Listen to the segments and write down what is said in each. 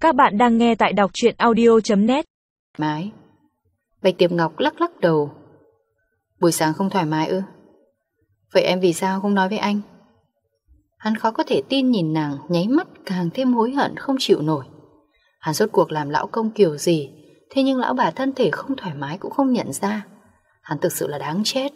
Các bạn đang nghe tại đọc truyện audio.net. Mái. Bạch Tiệp Ngọc lắc lắc đầu. Buổi sáng không thoải mái ư? Vậy em vì sao không nói với anh? Hắn khó có thể tin nhìn nàng, nháy mắt càng thêm hối hận không chịu nổi. Hắn rốt cuộc làm lão công kiểu gì, thế nhưng lão bà thân thể không thoải mái cũng không nhận ra. Hắn thực sự là đáng chết.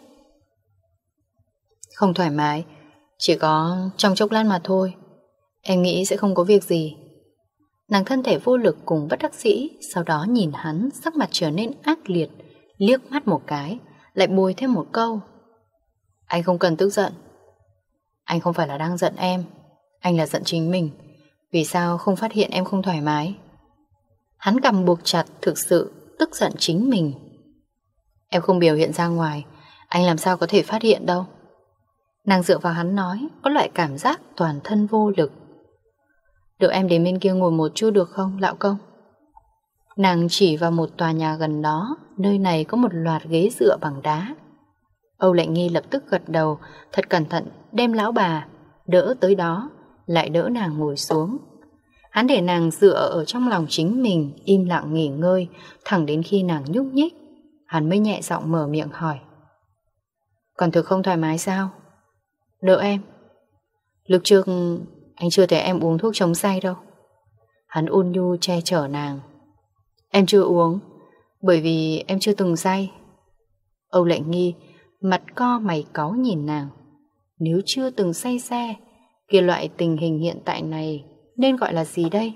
Không thoải mái, chỉ có trong chốc lát mà thôi. Em nghĩ sẽ không có việc gì. Nàng thân thể vô lực cùng bất đắc dĩ, sau đó nhìn hắn, sắc mặt trở nên ác liệt, liếc mắt một cái, lại bồi thêm một câu. Anh không cần tức giận. Anh không phải là đang giận em, anh là giận chính mình. Vì sao không phát hiện em không thoải mái? Hắn cầm buộc chặt, thực sự tức giận chính mình. Em không biểu hiện ra ngoài, anh làm sao có thể phát hiện đâu. Nàng dựa vào hắn nói, có loại cảm giác toàn thân vô lực. Được em đến bên kia ngồi một chút được không, lão công? Nàng chỉ vào một tòa nhà gần đó, nơi này có một loạt ghế dựa bằng đá. Âu Lệnh Nghi lập tức gật đầu, thật cẩn thận đem lão bà đỡ tới đó, lại đỡ nàng ngồi xuống. Hắn để nàng dựa ở trong lòng chính mình, im lặng nghỉ ngơi, thẳng đến khi nàng nhúc nhích, hắn mới nhẹ giọng mở miệng hỏi. Còn thực không thoải mái sao? Đỡ em. Lúc trước anh chưa thấy em uống thuốc chống say đâu. Hắn ôn nhu che chở nàng. Em chưa uống, bởi vì em chưa từng say. Âu Lệnh Nghi mặt co mày cáu nhìn nàng. Nếu chưa từng say xe, kia loại tình hình hiện tại này nên gọi là gì đây?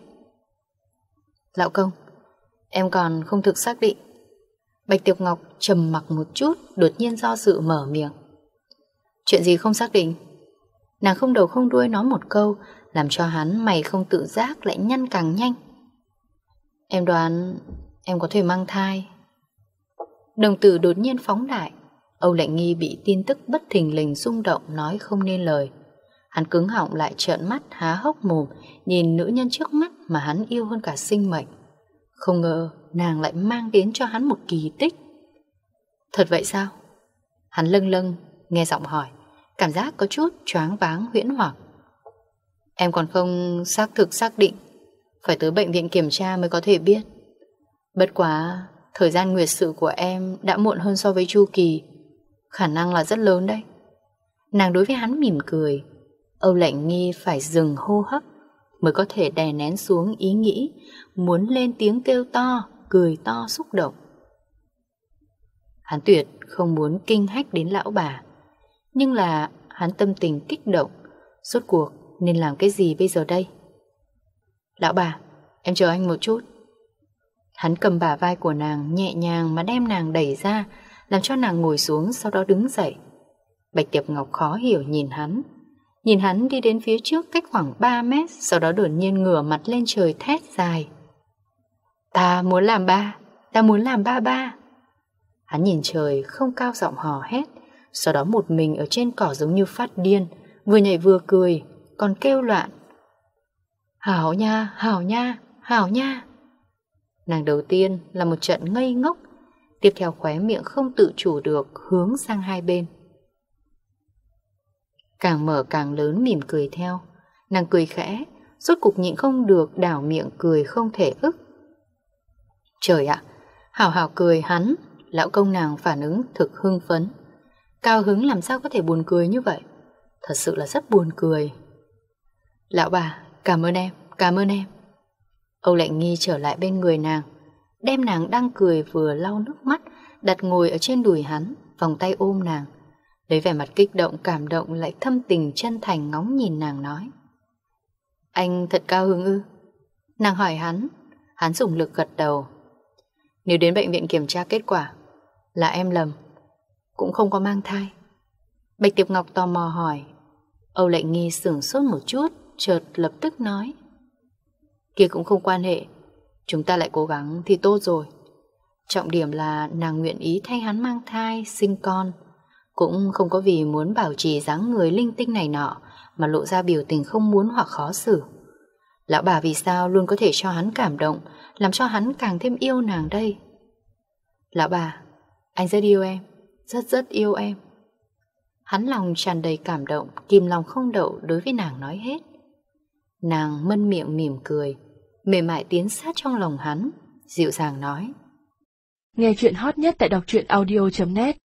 Lão công, em còn không thực xác định. Bạch Tiệp Ngọc trầm mặc một chút, đột nhiên do dự mở miệng. Chuyện gì không xác định? Nàng không đầu không đuôi nói một câu, làm cho hắn mày không tự giác lại nhăn càng nhanh. Em đoán em có thể mang thai. Đồng tử đột nhiên phóng đại. Âu Lệnh Nghi bị tin tức bất thình lình rung động, nói không nên lời. Hắn cứng họng lại trợn mắt há hốc mồm nhìn nữ nhân trước mắt mà hắn yêu hơn cả sinh mệnh. Không ngờ nàng lại mang đến cho hắn một kỳ tích. Thật vậy sao? Hắn lâng lâng nghe giọng hỏi, cảm giác có chút choáng váng huyễn hoặc. Em còn không xác định, phải tới bệnh viện kiểm tra mới có thể biết. Bất quá thời gian nguyệt sự của em đã muộn hơn so với chu kỳ, khả năng là rất lớn đấy. Nàng đối với hắn mỉm cười. Âu Lệnh Nghi phải dừng hô hấp mới có thể đè nén xuống ý nghĩ muốn lên tiếng kêu to, cười to xúc động. Hắn tuyệt không muốn kinh hách đến lão bà, nhưng là hắn tâm tình kích động, rốt cuộc nên làm cái gì bây giờ đây? Lão bà, em chờ anh một chút. Hắn cầm bả vai của nàng nhẹ nhàng mà đem nàng đẩy ra, làm cho nàng ngồi xuống, sau đó đứng dậy. Bạch Tiệp Ngọc khó hiểu nhìn hắn đi đến phía trước cách khoảng 3 mét, sau đó đột nhiên ngửa mặt lên trời thét dài. Ta muốn làm ba, ta muốn làm ba. Hắn nhìn trời không cao giọng hò hét, sau đó một mình ở trên cỏ giống như phát điên, vừa nhảy vừa cười, còn kêu loạn. Hảo nha, hảo nha, hảo nha. Nàng đầu tiên là một trận ngây ngốc, tiếp theo khóe miệng không tự chủ được hướng sang hai bên. Càng mở càng lớn mỉm cười theo. Nàng cười khẽ, rốt cục nhịn không được đảo miệng cười không thể ức. Trời ạ, hảo hảo cười hắn. Lão công nàng phản ứng thực hưng phấn. Cao hứng làm sao có thể buồn cười như vậy? Thật sự là rất buồn cười. Lão bà, cảm ơn em. Âu Lệnh Nghi trở lại bên người nàng, đem nàng đang cười vừa lau nước mắt đặt ngồi ở trên đùi hắn, vòng tay ôm nàng, lấy vẻ mặt kích động cảm động lại thâm tình chân thành ngóng nhìn nàng nói. Anh thật cao hứng ư? Nàng hỏi hắn dùng lực gật đầu. Nếu đến bệnh viện kiểm tra kết quả là em lầm, cũng không có mang thai. Bạch Tiệp Ngọc tò mò hỏi. Âu Lệnh Nghi sửng sốt một chút, chợt lập tức nói. Kia cũng không quan hệ, chúng ta lại cố gắng thì tốt rồi. Trọng điểm là nàng nguyện ý thay hắn mang thai, sinh con, cũng không có vì muốn bảo trì dáng người linh tinh này nọ mà lộ ra biểu tình không muốn hoặc khó xử. Lão bà vì sao luôn có thể cho hắn cảm động, làm cho hắn càng thêm yêu nàng đây? Lão bà, anh rất yêu em, rất yêu em. Hắn lòng tràn đầy cảm động, kìm lòng không đậu đối với nàng nói hết. Nàng mân miệng mỉm cười. mềm mại tiến sát trong lòng hắn, dịu dàng nói. Nghe chuyện hot nhất tại đọc truyện audio.net.